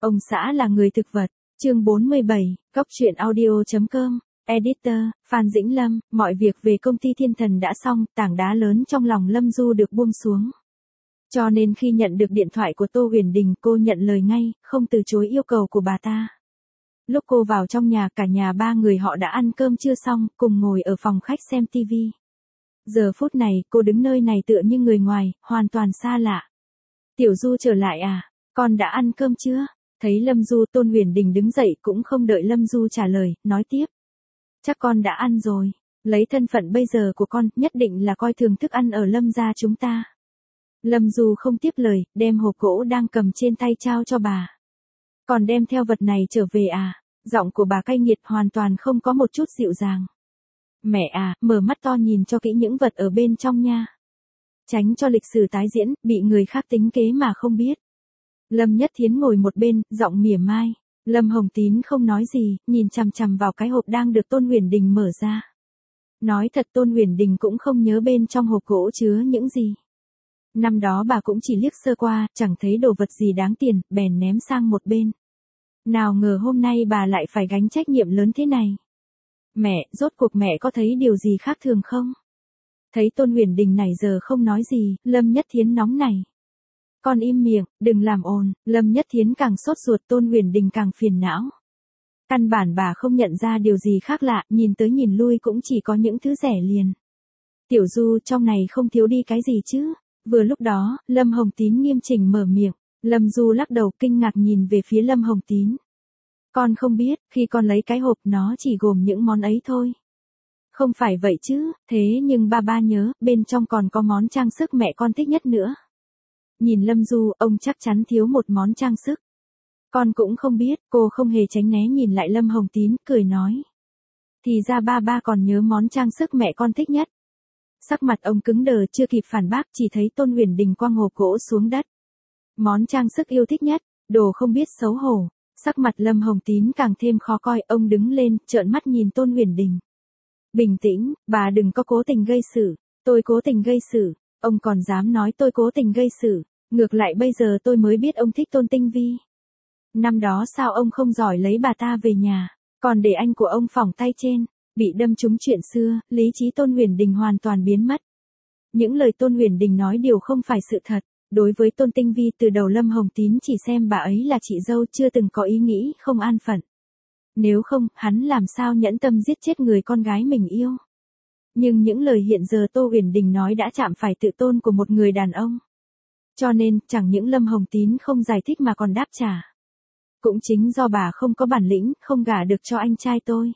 Ông xã là người thực vật. Chương 47, Góc truyện audio.com. Editor, Phan Dĩnh Lâm. Mọi việc về công ty Thiên Thần đã xong, tảng đá lớn trong lòng Lâm Du được buông xuống. Cho nên khi nhận được điện thoại của Tô Huyền Đình, cô nhận lời ngay, không từ chối yêu cầu của bà ta. Lúc cô vào trong nhà, cả nhà ba người họ đã ăn cơm trưa xong, cùng ngồi ở phòng khách xem TV. Giờ phút này, cô đứng nơi này tựa như người ngoài, hoàn toàn xa lạ. Tiểu Du trở lại à? Con đã ăn cơm chưa? Thấy Lâm Du, Tôn Huyền Đình đứng dậy cũng không đợi Lâm Du trả lời, nói tiếp. Chắc con đã ăn rồi. Lấy thân phận bây giờ của con, nhất định là coi thường thức ăn ở Lâm gia chúng ta. Lâm Du không tiếp lời, đem hộp gỗ đang cầm trên tay trao cho bà. Còn đem theo vật này trở về à? Giọng của bà cay nghiệt, hoàn toàn không có một chút dịu dàng. Mẹ à, mở mắt to nhìn cho kỹ những vật ở bên trong nha. Tránh cho lịch sử tái diễn, bị người khác tính kế mà không biết. Lâm Nhất Thiến ngồi một bên, giọng mỉa mai. Lâm Hồng Tín không nói gì, nhìn chằm chằm vào cái hộp đang được Tôn Huyền Đình mở ra. Nói thật, Tôn Huyền Đình cũng không nhớ bên trong hộp gỗ chứa những gì. Năm đó bà cũng chỉ liếc sơ qua, chẳng thấy đồ vật gì đáng tiền, bèn ném sang một bên. Nào ngờ hôm nay bà lại phải gánh trách nhiệm lớn thế này. Mẹ, rốt cuộc mẹ có thấy điều gì khác thường không? Thấy Tôn Huyền Đình này giờ không nói gì, Lâm Nhất Thiến nóng nảy. Con im miệng, đừng làm ồn. Lâm Nhất Thiến càng sốt ruột, Tôn Huyền Đình càng phiền não. Căn bản bà không nhận ra điều gì khác lạ, nhìn tới nhìn lui cũng chỉ có những thứ rẻ liền. Tiểu Du, trong này không thiếu đi cái gì chứ? Vừa lúc đó, Lâm Hồng Tín nghiêm chỉnh mở miệng. Lâm Du lắc đầu kinh ngạc nhìn về phía Lâm Hồng Tín. Con không biết, khi con lấy cái hộp nó chỉ gồm những món ấy thôi. Không phải vậy chứ, thế nhưng ba nhớ, bên trong còn có món trang sức mẹ con thích nhất nữa. Nhìn Lâm Du, ông chắc chắn thiếu một món trang sức. Con cũng không biết, cô không hề tránh né nhìn lại Lâm Hồng Tín, cười nói. Thì ra ba còn nhớ món trang sức mẹ con thích nhất. Sắc mặt ông cứng đờ, chưa kịp phản bác, chỉ thấy Tôn Huyền Đình quăng hộp gỗ xuống đất. Món trang sức yêu thích nhất, đồ không biết xấu hổ. Sắc mặt Lâm Hồng Tín càng thêm khó coi, ông đứng lên, trợn mắt nhìn Tôn Huyền Đình. Bình tĩnh, bà đừng có cố tình gây sự. Tôi cố tình gây sự. Ông còn dám nói tôi cố tình gây sự. Ngược lại bây giờ tôi mới biết ông thích Tôn Tinh Vi. Năm đó sao ông không giỏi lấy bà ta về nhà, còn để anh của ông phỏng tay trên. Bị đâm trúng chuyện xưa, lý trí Tôn Huyền Đình hoàn toàn biến mất. Những lời Tôn Huyền Đình nói đều không phải sự thật. Đối với Tôn Tinh Vi, từ đầu Lâm Hồng Tín chỉ xem bà ấy là chị dâu, chưa từng có ý nghĩ không an phận. Nếu không, hắn làm sao nhẫn tâm giết chết người con gái mình yêu. Nhưng những lời hiện giờ Tô Huyền Đình nói đã chạm phải tự tôn của một người đàn ông. Cho nên, chẳng những Lâm Hồng Tín không giải thích mà còn đáp trả. Cũng chính do bà không có bản lĩnh, không gả được cho anh trai tôi.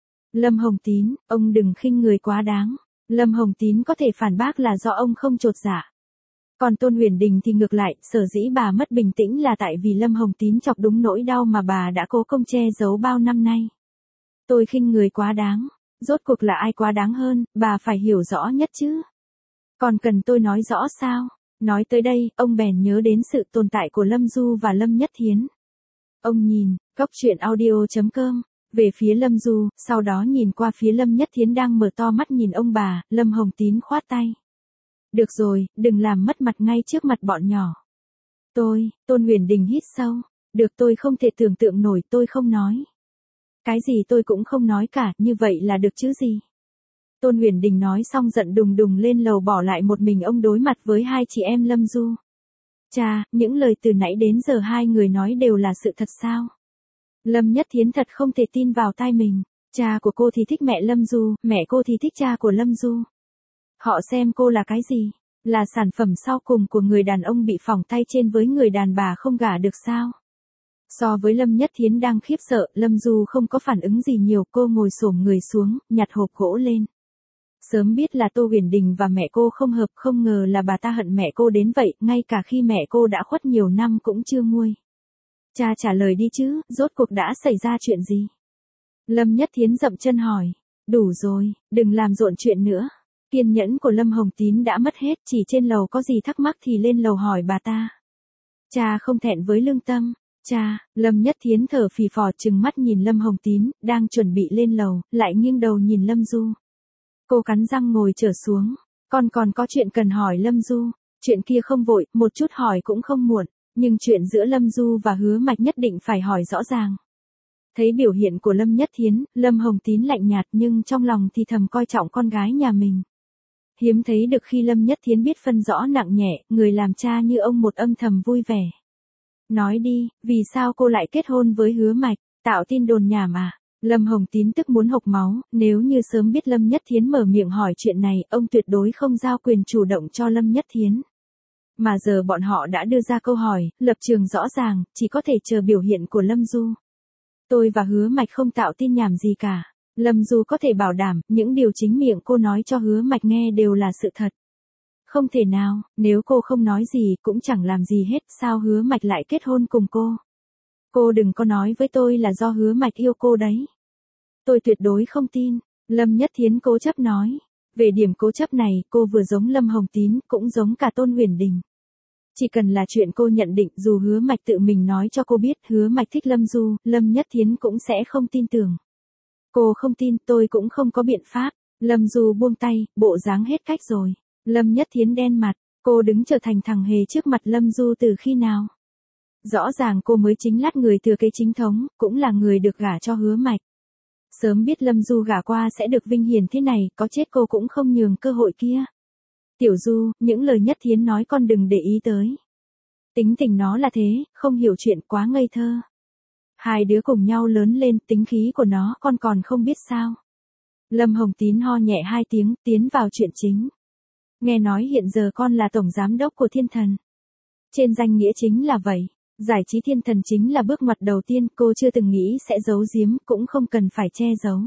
Lâm Hồng Tín, ông đừng khinh người quá đáng. Lâm Hồng Tín có thể phản bác là do ông không chột dạ. Còn Tôn Huyền Đình thì ngược lại, sở dĩ bà mất bình tĩnh là tại vì Lâm Hồng Tín chọc đúng nỗi đau mà bà đã cố công che giấu bao năm nay. Tôi khinh người quá đáng. Rốt cuộc là ai quá đáng hơn, bà phải hiểu rõ nhất chứ. Còn cần tôi nói rõ sao? Nói tới đây, ông bèn nhớ đến sự tồn tại của Lâm Du và Lâm Nhất Thiến. Ông nhìn, Góc truyện audio.com, về phía Lâm Du, sau đó nhìn qua phía Lâm Nhất Thiến đang mở to mắt nhìn ông bà, Lâm Hồng Tín khoát tay. Được rồi, đừng làm mất mặt ngay trước mặt bọn nhỏ. Tôn Huyền Đình hít sâu. Được, tôi không thể tưởng tượng nổi, tôi không nói. Cái gì tôi cũng không nói cả, như vậy là được chứ gì. Tôn Huyền Đình nói xong giận đùng đùng lên lầu, bỏ lại một mình ông đối mặt với hai chị em Lâm Du. Chà, những lời từ nãy đến giờ hai người nói đều là sự thật sao? Lâm Nhất Thiến thật không thể tin vào tai mình. Cha của cô thì thích mẹ Lâm Du, mẹ cô thì thích cha của Lâm Du. Họ xem cô là cái gì? Là sản phẩm sau cùng của người đàn ông bị phỏng tay trên với người đàn bà không gả được sao? So với Lâm Nhất Thiến đang khiếp sợ, Lâm Du không có phản ứng gì nhiều, cô ngồi xổm người xuống, nhặt hộp gỗ lên. Sớm biết là Tô Huyền Đình và mẹ cô không hợp, không ngờ là bà ta hận mẹ cô đến vậy, ngay cả khi mẹ cô đã khuất nhiều năm cũng chưa nguôi. Cha trả lời đi chứ, rốt cuộc đã xảy ra chuyện gì? Lâm Nhất Thiến dậm chân hỏi. Đủ rồi, đừng làm rộn chuyện nữa. Kiên nhẫn của Lâm Hồng Tín đã mất hết, chỉ trên lầu có gì thắc mắc thì lên lầu hỏi bà ta. Cha không thẹn với lương tâm. Cha, Lâm Nhất Thiến thở phì phò trừng mắt nhìn Lâm Hồng Tín, đang chuẩn bị lên lầu, lại nghiêng đầu nhìn Lâm Du. Cô cắn răng ngồi trở xuống. Con còn có chuyện cần hỏi Lâm Du. Chuyện kia không vội, một chút hỏi cũng không muộn. Nhưng chuyện giữa Lâm Du và Hứa Mạch nhất định phải hỏi rõ ràng. Thấy biểu hiện của Lâm Nhất Thiến, Lâm Hồng Tín lạnh nhạt nhưng trong lòng thì thầm coi trọng con gái nhà mình. Hiếm thấy được khi Lâm Nhất Thiến biết phân rõ nặng nhẹ, người làm cha như ông một âm thầm vui vẻ. Nói đi, vì sao cô lại kết hôn với Hứa Mạch, tạo tin đồn nhảm à? Lâm Hồng Tín tức muốn hộc máu, nếu như sớm biết Lâm Nhất Thiến mở miệng hỏi chuyện này, ông tuyệt đối không giao quyền chủ động cho Lâm Nhất Thiến. Mà giờ bọn họ đã đưa ra câu hỏi, lập trường rõ ràng, chỉ có thể chờ biểu hiện của Lâm Du. Tôi và Hứa Mạch không tạo tin nhảm gì cả. Lâm Du có thể bảo đảm, những điều chính miệng cô nói cho Hứa Mạch nghe đều là sự thật. Không thể nào, nếu cô không nói gì cũng chẳng làm gì hết, sao Hứa Mạch lại kết hôn cùng cô? Cô đừng có nói với tôi là do Hứa Mạch yêu cô đấy. Tôi tuyệt đối không tin. Lâm Nhất Thiến cố chấp nói. Về điểm cố chấp này, cô vừa giống Lâm Hồng Tín, cũng giống cả Tôn Huyền Đình. Chỉ cần là chuyện cô nhận định, dù Hứa Mạch tự mình nói cho cô biết Hứa Mạch thích Lâm Du, Lâm Nhất Thiến cũng sẽ không tin tưởng. Cô không tin, tôi cũng không có biện pháp. Lâm Du buông tay, bộ dáng hết cách rồi. Lâm Nhất Thiến đen mặt, cô đứng trở thành thằng hề trước mặt Lâm Du từ khi nào? Rõ ràng cô mới chính lát người thừa kế chính thống, cũng là người được gả cho Hứa Mạch. Sớm biết Lâm Du gả qua sẽ được vinh hiển thế này, có chết cô cũng không nhường cơ hội kia. Tiểu Du, những lời Nhất Thiến nói con đừng để ý tới. Tính tình nó là thế, không hiểu chuyện, quá ngây thơ. Hai đứa cùng nhau lớn lên, tính khí của nó con còn không biết sao. Lâm Hồng Tín ho nhẹ hai tiếng, tiến vào chuyện chính. Nghe nói hiện giờ con là tổng giám đốc của Thiên Thần. Trên danh nghĩa chính là vậy. Giải trí Thiên Thần chính là bước ngoặt đầu tiên, cô chưa từng nghĩ sẽ giấu giếm, cũng không cần phải che giấu.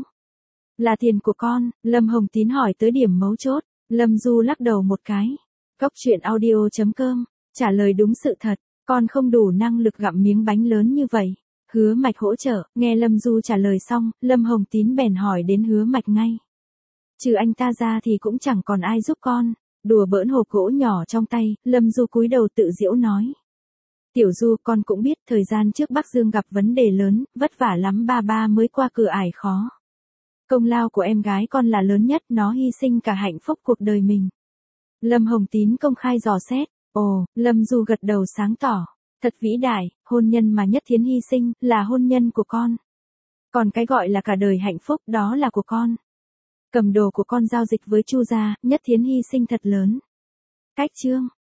Là tiền của con, Lâm Hồng Tín hỏi tới điểm mấu chốt. Lâm Du lắc đầu một cái. Cóc truyện audio.com, trả lời đúng sự thật, con không đủ năng lực gặm miếng bánh lớn như vậy. Hứa Mạch hỗ trợ, nghe Lâm Du trả lời xong, Lâm Hồng Tín bèn hỏi đến Hứa Mạch ngay. Trừ anh ta ra thì cũng chẳng còn ai giúp con. Đùa bỡn hộp gỗ nhỏ trong tay, Lâm Du cúi đầu tự giễu nói. Tiểu Du, con cũng biết thời gian trước Bắc Dương gặp vấn đề lớn, vất vả lắm ba mới qua cửa ải khó. Công lao của em gái con là lớn nhất, nó hy sinh cả hạnh phúc cuộc đời mình. Lâm Hồng Tín công khai dò xét. Ồ, Lâm Du gật đầu sáng tỏ. Thật vĩ đại, hôn nhân mà Nhất Thiến hy sinh, là hôn nhân của con. Còn cái gọi là cả đời hạnh phúc, đó là của con. Cầm đồ của con giao dịch với Chu gia, Nhất Thiến hy sinh thật lớn. Cách chương.